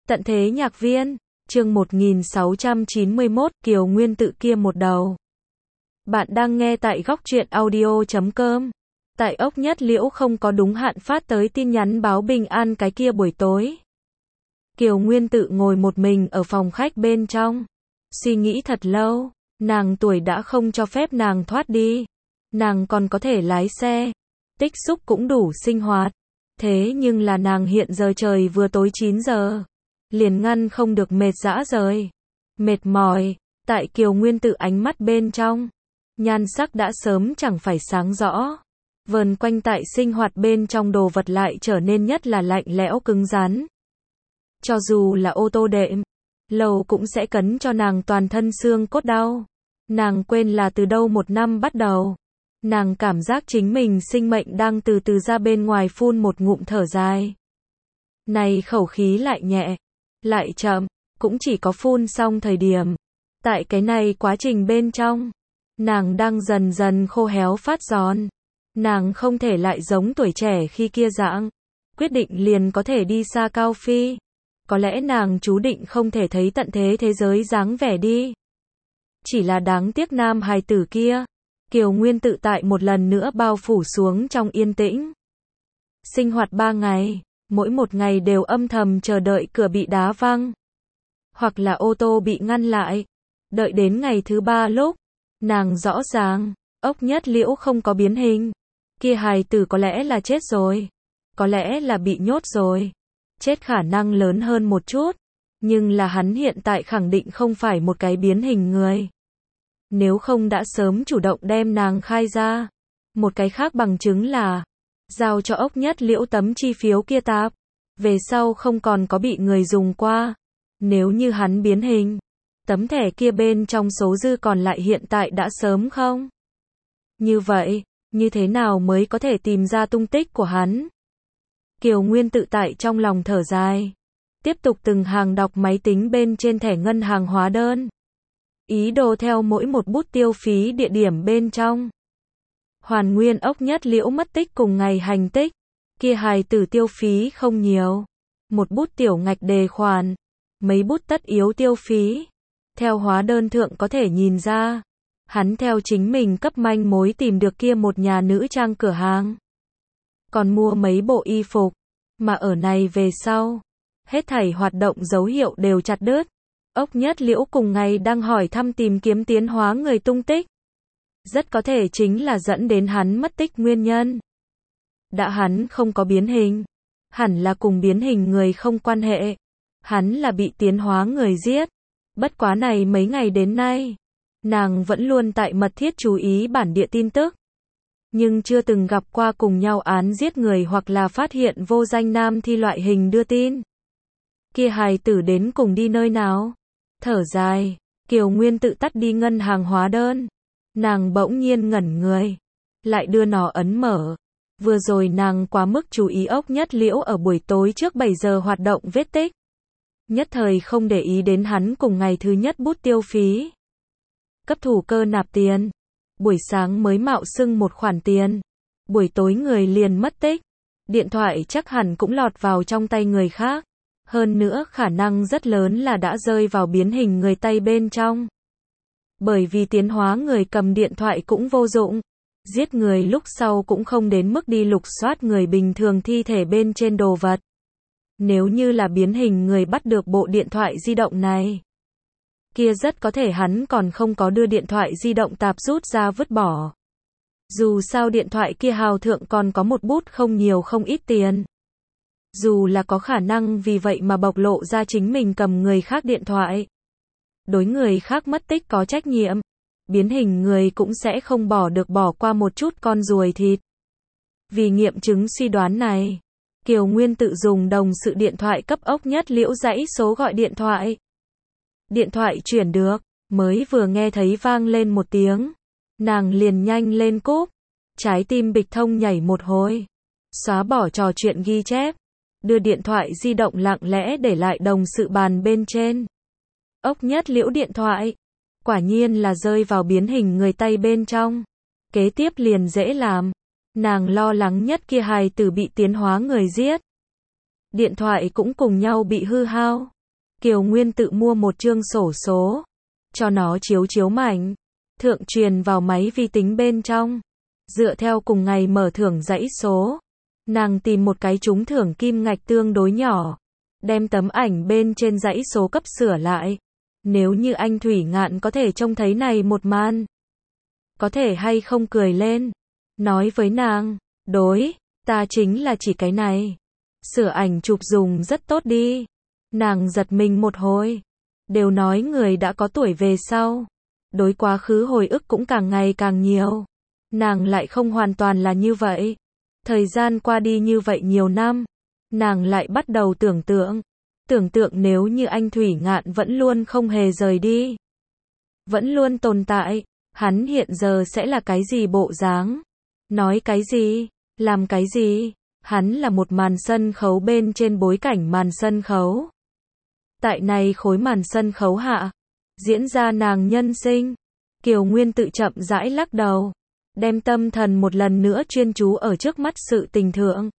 Tận thế nhạc viên, chương 1691, Kiều Nguyên tự kia một đầu. Bạn đang nghe tại góc truyện audio.com. Tại ốc Nhất Liễu không có đúng hạn phát tới tin nhắn báo bình an cái kia buổi tối. Kiều Nguyên tự ngồi một mình ở phòng khách bên trong. Suy nghĩ thật lâu, nàng tuổi đã không cho phép nàng thoát đi. Nàng còn có thể lái xe, tích xúc cũng đủ sinh hoạt. Thế nhưng là nàng hiện giờ trời vừa tối 9 giờ. Liền ngăn không được mệt rã rời. Mệt mỏi, tại Kiều Nguyên tự ánh mắt bên trong. Nhan sắc đã sớm chẳng phải sáng rõ. Vờn quanh tại sinh hoạt bên trong đồ vật lại trở nên nhất là lạnh lẽo cứng rắn. Cho dù là ô tô đệm, lầu cũng sẽ cấn cho nàng toàn thân xương cốt đau. Nàng quên là từ đâu một năm bắt đầu. Nàng cảm giác chính mình sinh mệnh đang từ từ ra bên ngoài phun một ngụm thở dài. Này khẩu khí lại nhẹ, lại chậm, cũng chỉ có phun xong thời điểm. Tại cái này quá trình bên trong, nàng đang dần dần khô héo phát giòn. Nàng không thể lại giống tuổi trẻ khi kia dạng, quyết định liền có thể đi xa cao phi. Có lẽ nàng chú định không thể thấy tận thế thế giới dáng vẻ đi. Chỉ là đáng tiếc nam hài tử kia. Kiều Nguyên tự tại một lần nữa bao phủ xuống trong yên tĩnh. Sinh hoạt 3 ngày, mỗi một ngày đều âm thầm chờ đợi cửa bị đá văng. Hoặc là ô tô bị ngăn lại. Đợi đến ngày thứ 3 lúc, nàng rõ ràng, ốc Nhất Liễu không có biến hình. Kia hài tử có lẽ là chết rồi. Có lẽ là bị nhốt rồi. Chết khả năng lớn hơn một chút. Nhưng là hắn hiện tại khẳng định không phải một cái biến hình người. Nếu không đã sớm chủ động đem nàng khai ra. Một cái khác bằng chứng là giao cho ốc Nhất Liễu tấm chi phiếu kia tạp. Về sau không còn có bị người dùng qua. Nếu như hắn biến hình, tấm thẻ kia bên trong số dư còn lại hiện tại đã sớm không? Như vậy, như thế nào mới có thể tìm ra tung tích của hắn? Kiều Nguyên tự tại trong lòng thở dài. Tiếp tục từng hàng đọc máy tính bên trên thẻ ngân hàng hóa đơn. Ý đồ theo mỗi một bút tiêu phí địa điểm bên trong. Hoàn nguyên ốc Nhất Liễu mất tích cùng ngày hành tích. Kia hài tử tiêu phí không nhiều. Một bút tiểu ngạch đề khoản. Mấy bút tất yếu tiêu phí. Theo hóa đơn thượng có thể nhìn ra. Hắn theo chính mình cấp manh mối tìm được kia một nhà nữ trang cửa hàng. Còn mua mấy bộ y phục. Mà ở này về sau. Hết thảy hoạt động dấu hiệu đều chặt đứt. Ốc Nhất Liễu cùng ngày đang hỏi thăm tìm kiếm tiến hóa người tung tích. Rất có thể chính là dẫn đến hắn mất tích nguyên nhân. Đã hắn không có biến hình. Hẳn là cùng biến hình người không quan hệ. Hắn là bị tiến hóa người giết. Bất quá này mấy ngày đến nay. Nàng vẫn luôn tại mật thiết chú ý bản địa tin tức. Nhưng chưa từng gặp qua cùng nhau án giết người hoặc là phát hiện vô danh nam thi loại hình đưa tin. Kia hài tử đến cùng đi nơi nào? Thở dài, Kiều Nguyên tự tắt đi ngân hàng hóa đơn. Nàng bỗng nhiên ngẩn người. Lại đưa nó ấn mở. Vừa rồi nàng quá mức chú ý ốc Nhất Liễu ở buổi tối trước 7 giờ hoạt động vết tích. Nhất thời không để ý đến hắn cùng ngày thứ nhất bút tiêu phí. Cấp thủ cơ nạp tiền. Buổi sáng mới mạo xưng một khoản tiền. Buổi tối người liền mất tích. Điện thoại chắc hẳn cũng lọt vào trong tay người khác. Hơn nữa khả năng rất lớn là đã rơi vào biến hình người tay bên trong. Bởi vì tiến hóa người cầm điện thoại cũng vô dụng. Giết người lúc sau cũng không đến mức đi lục soát người bình thường thi thể bên trên đồ vật. Nếu như là biến hình người bắt được bộ điện thoại di động này. Kia rất có thể hắn còn không có đưa điện thoại di động tạp rút ra vứt bỏ. Dù sao điện thoại kia hào thượng còn có một bút không nhiều không ít tiền. Dù là có khả năng vì vậy mà bộc lộ ra chính mình cầm người khác điện thoại. Đối người khác mất tích có trách nhiệm. Biến hình người cũng sẽ không bỏ qua một chút con ruồi thịt. Vì nghiệm chứng suy đoán này, Kiều Nguyên tự dùng đồng sự điện thoại cấp ốc Nhất Liễu dãy số gọi điện thoại. Điện thoại chuyển được, mới vừa nghe thấy vang lên một tiếng. Nàng liền nhanh lên cúp. Trái tim bịch thông nhảy một hồi. Xóa bỏ trò chuyện ghi chép. Đưa điện thoại di động lặng lẽ để lại đồng sự bàn bên trên. Ốc Nhất Liễu điện thoại. Quả nhiên là rơi vào biến hình người tay bên trong. Kế tiếp liền dễ làm. Nàng lo lắng nhất kia hài tử bị tiến hóa người giết. Điện thoại cũng cùng nhau bị hư hao. Kiều Nguyên tự mua một chương sổ số, cho nó chiếu chiếu mảnh, thượng truyền vào máy vi tính bên trong. Dựa theo cùng ngày mở thưởng dãy số, nàng tìm một cái trúng thưởng kim ngạch tương đối nhỏ, đem tấm ảnh bên trên dãy số cấp sửa lại. Nếu như anh Thủy Ngạn có thể trông thấy này một màn, có thể hay không cười lên, nói với nàng, đối, ta chính là chỉ cái này. Sửa ảnh chụp dùng rất tốt đi. Nàng giật mình một hồi. Đều nói người đã có tuổi về sau, đối quá khứ hồi ức cũng càng ngày càng nhiều. Nàng lại không hoàn toàn là như vậy. Thời gian qua đi như vậy nhiều năm, nàng lại bắt đầu tưởng tượng nếu như anh Thủy Ngạn vẫn luôn không hề rời đi, vẫn luôn tồn tại, hắn hiện giờ sẽ là cái gì bộ dáng, nói cái gì, làm cái gì. Hắn là một màn sân khấu bên trên bối cảnh màn sân khấu. Tại này khối màn sân khấu hạ, diễn ra nàng nhân sinh. Kiều Nguyên tự chậm rãi lắc đầu, đem tâm thần một lần nữa chuyên chú ở trước mắt sự tình thượng.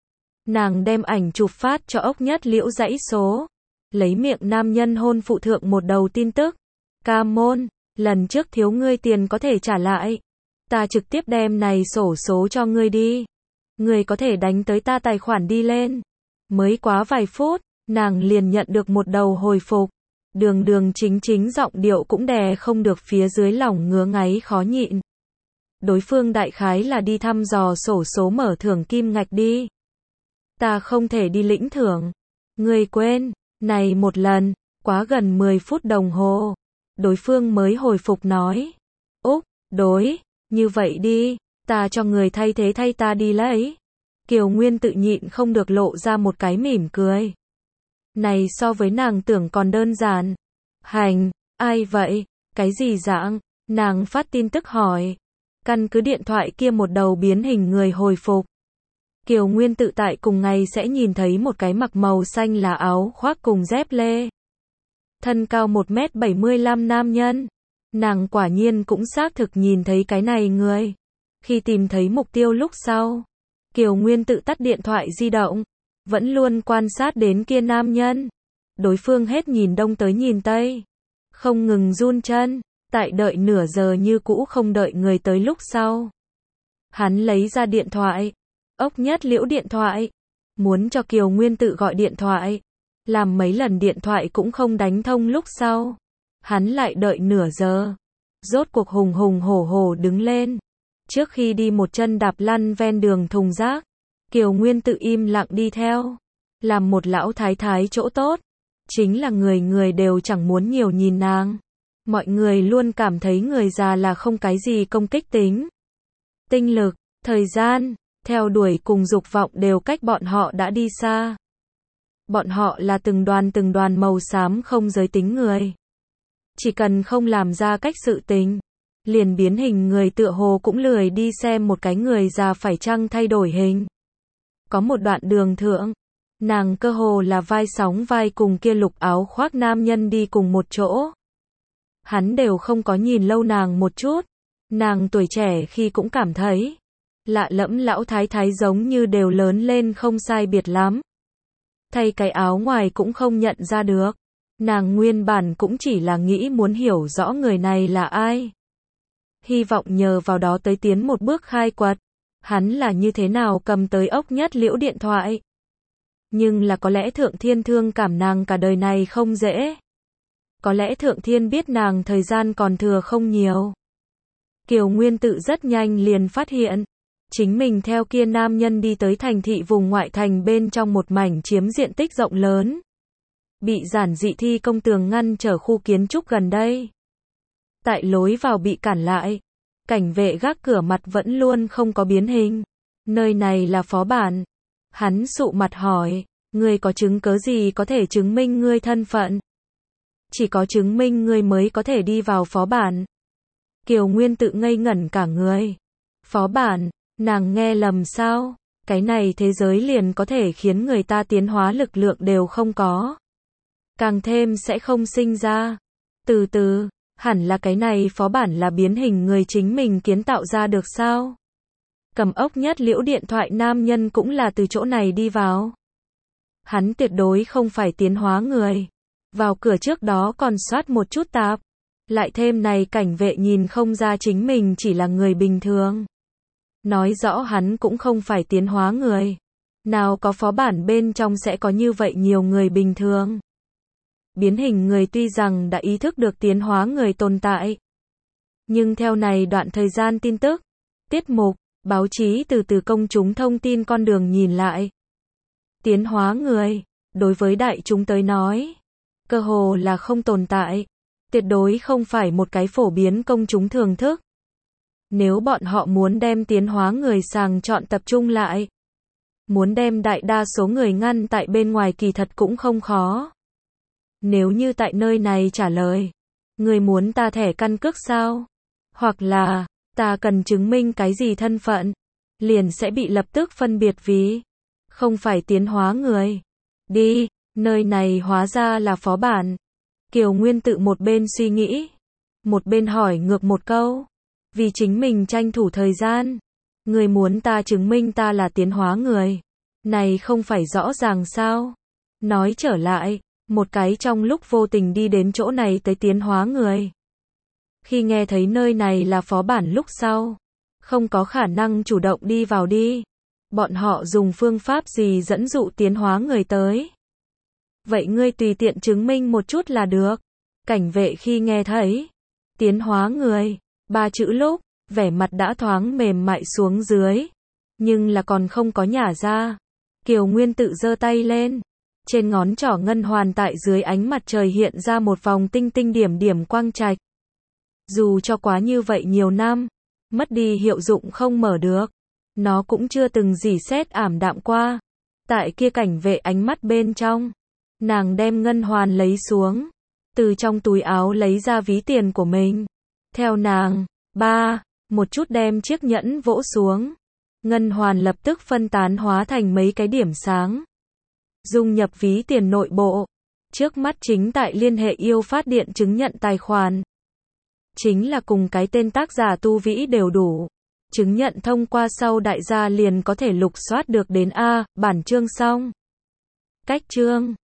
Nàng đem ảnh chụp phát cho Ốc Nhất Liễu dãy số, lấy miệng nam nhân hôn phụ thượng một đầu tin tức. Ca môn, lần trước thiếu ngươi tiền có thể trả lại. Ta trực tiếp đem này sổ số cho ngươi đi. Ngươi có thể đánh tới ta tài khoản đi lên. Mới quá vài phút, nàng liền nhận được một đầu hồi phục. Đường chính giọng điệu cũng đè không được phía dưới lòng ngứa ngáy khó nhịn. Đối phương đại khái là đi thăm dò sổ số mở thưởng kim ngạch đi. Ta không thể đi lĩnh thưởng. Ngươi quên, này một lần, quá gần 10 phút đồng hồ. Đối phương mới hồi phục nói. Úc, đối, như vậy đi, ta cho người thay thế thay ta đi lấy. Kiều Nguyên tự nhịn không được lộ ra một cái mỉm cười. Này so với nàng tưởng còn đơn giản. Hành, ai vậy, cái gì dạng, nàng phát tin tức hỏi. Căn cứ điện thoại kia một đầu biến hình người hồi phục. Kiều Nguyên tự tại cùng ngày sẽ nhìn thấy một cái mặc màu xanh là áo khoác cùng dép lê. Thân cao 1m75 nam nhân. Nàng quả nhiên cũng xác thực nhìn thấy cái này người. Khi tìm thấy mục tiêu lúc sau, Kiều Nguyên tự tắt điện thoại di động, vẫn luôn quan sát đến kia nam nhân. Đối phương hết nhìn đông tới nhìn tây, không ngừng run chân, tại đợi nửa giờ như cũ không đợi người tới lúc sau. Hắn lấy ra điện thoại, Ốc Nhất Liễu điện thoại, muốn cho Kiều Nguyên tự gọi điện thoại. Làm mấy lần điện thoại cũng không đánh thông lúc sau. Hắn lại đợi nửa giờ. Rốt cuộc hùng hổ đứng lên. Trước khi đi một chân đạp lăn ven đường thùng rác. Kiều Nguyên tự im lặng đi theo. Làm một lão thái thái chỗ tốt. Chính là người đều chẳng muốn nhiều nhìn nàng. Mọi người luôn cảm thấy người già là không cái gì công kích tính. Tinh lực, thời gian, theo đuổi cùng dục vọng đều cách bọn họ đã đi xa. Bọn họ là từng đoàn màu xám không giới tính người. Chỉ cần không làm ra cách sự tình, liền biến hình người tựa hồ cũng lười đi xem một cái người già phải chăng thay đổi hình. Có một đoạn đường thượng, nàng cơ hồ là vai sóng vai cùng kia lục áo khoác nam nhân đi cùng một chỗ. Hắn đều không có nhìn lâu nàng một chút. Nàng tuổi trẻ khi cũng cảm thấy lạ lẫm lão thái thái giống như đều lớn lên không sai biệt lắm. Thay cái áo ngoài cũng không nhận ra được. Nàng nguyên bản cũng chỉ là nghĩ muốn hiểu rõ người này là ai. Hy vọng nhờ vào đó tới tiến một bước khai quật. Hắn là như thế nào cầm tới Ốc Nhất Liễu điện thoại. Nhưng là có lẽ Thượng Thiên thương cảm nàng cả đời này không dễ. Có lẽ Thượng Thiên biết nàng thời gian còn thừa không nhiều. Kiều Nguyên tự rất nhanh liền phát hiện. Chính mình theo kia nam nhân đi tới thành thị vùng ngoại thành bên trong một mảnh chiếm diện tích rộng lớn. Bị giản dị thi công tường ngăn trở khu kiến trúc gần đây. Tại lối vào bị cản lại. Cảnh vệ gác cửa mặt vẫn luôn không có biến hình. Nơi này là phó bản. Hắn sụ mặt hỏi, ngươi có chứng cớ gì có thể chứng minh ngươi thân phận? Chỉ có chứng minh ngươi mới có thể đi vào phó bản. Kiều Nguyên tự ngây ngẩn cả người. Phó bản, nàng nghe lầm sao? Cái này thế giới liền có thể khiến người ta tiến hóa lực lượng đều không có. Càng thêm sẽ không sinh ra. Từ từ, hẳn là cái này phó bản là biến hình người chính mình kiến tạo ra được sao? Cầm Ốc Nhất Liễu điện thoại nam nhân cũng là từ chỗ này đi vào. Hắn tuyệt đối không phải tiến hóa người. Vào cửa trước đó còn soát một chút tạp. Lại thêm này cảnh vệ nhìn không ra chính mình chỉ là người bình thường. Nói rõ hắn cũng không phải tiến hóa người. Nào có phó bản bên trong sẽ có như vậy nhiều người bình thường. Biến hình người tuy rằng đã ý thức được tiến hóa người tồn tại. Nhưng theo này đoạn thời gian tin tức, tiết mục, báo chí từ công chúng thông tin con đường nhìn lại. Tiến hóa người, đối với đại chúng tới nói, cơ hồ là không tồn tại. Tuyệt đối không phải một cái phổ biến công chúng thưởng thức. Nếu bọn họ muốn đem tiến hóa người sàng chọn tập trung lại, muốn đem đại đa số người ngăn tại bên ngoài kỳ thật cũng không khó. Nếu như tại nơi này trả lời, người muốn ta thẻ căn cước sao? Hoặc là, ta cần chứng minh cái gì thân phận? Liền sẽ bị lập tức phân biệt vì không phải tiến hóa người. Đi, nơi này hóa ra là phó bản. Kiều Nguyên tự một bên suy nghĩ, một bên hỏi ngược một câu. Vì chính mình tranh thủ thời gian. Người muốn ta chứng minh ta là tiến hóa người. Này không phải rõ ràng sao? Nói trở lại, một cái trong lúc vô tình đi đến chỗ này tới tiến hóa người. Khi nghe thấy nơi này là phó bản lúc sau, không có khả năng chủ động đi vào đi. Bọn họ dùng phương pháp gì dẫn dụ tiến hóa người tới? Vậy ngươi tùy tiện chứng minh một chút là được. Cảnh vệ khi nghe thấy tiến hóa người, 3 chữ lúc, vẻ mặt đã thoáng mềm mại xuống dưới. Nhưng là còn không có nhả ra. Kiều Nguyên tự giơ tay lên. Trên ngón trỏ ngân hoàn tại dưới ánh mặt trời hiện ra một vòng tinh tinh điểm điểm quang trạch. Dù cho quá như vậy nhiều năm, mất đi hiệu dụng không mở được. Nó cũng chưa từng rỉ sét ảm đạm qua. Tại kia cảnh vệ ánh mắt bên trong. Nàng đem ngân hoàn lấy xuống. Từ trong túi áo lấy ra ví tiền của mình. Theo nàng, một chút đem chiếc nhẫn vỗ xuống. Ngân hoàn lập tức phân tán hóa thành mấy cái điểm sáng. Dung nhập ví tiền nội bộ. Trước mắt chính tại liên hệ yêu phát điện chứng nhận tài khoản. Chính là cùng cái tên tác giả tu vĩ đều đủ. Chứng nhận thông qua sau đại gia liền có thể lục soát được đến A, bản chương xong. Cách chương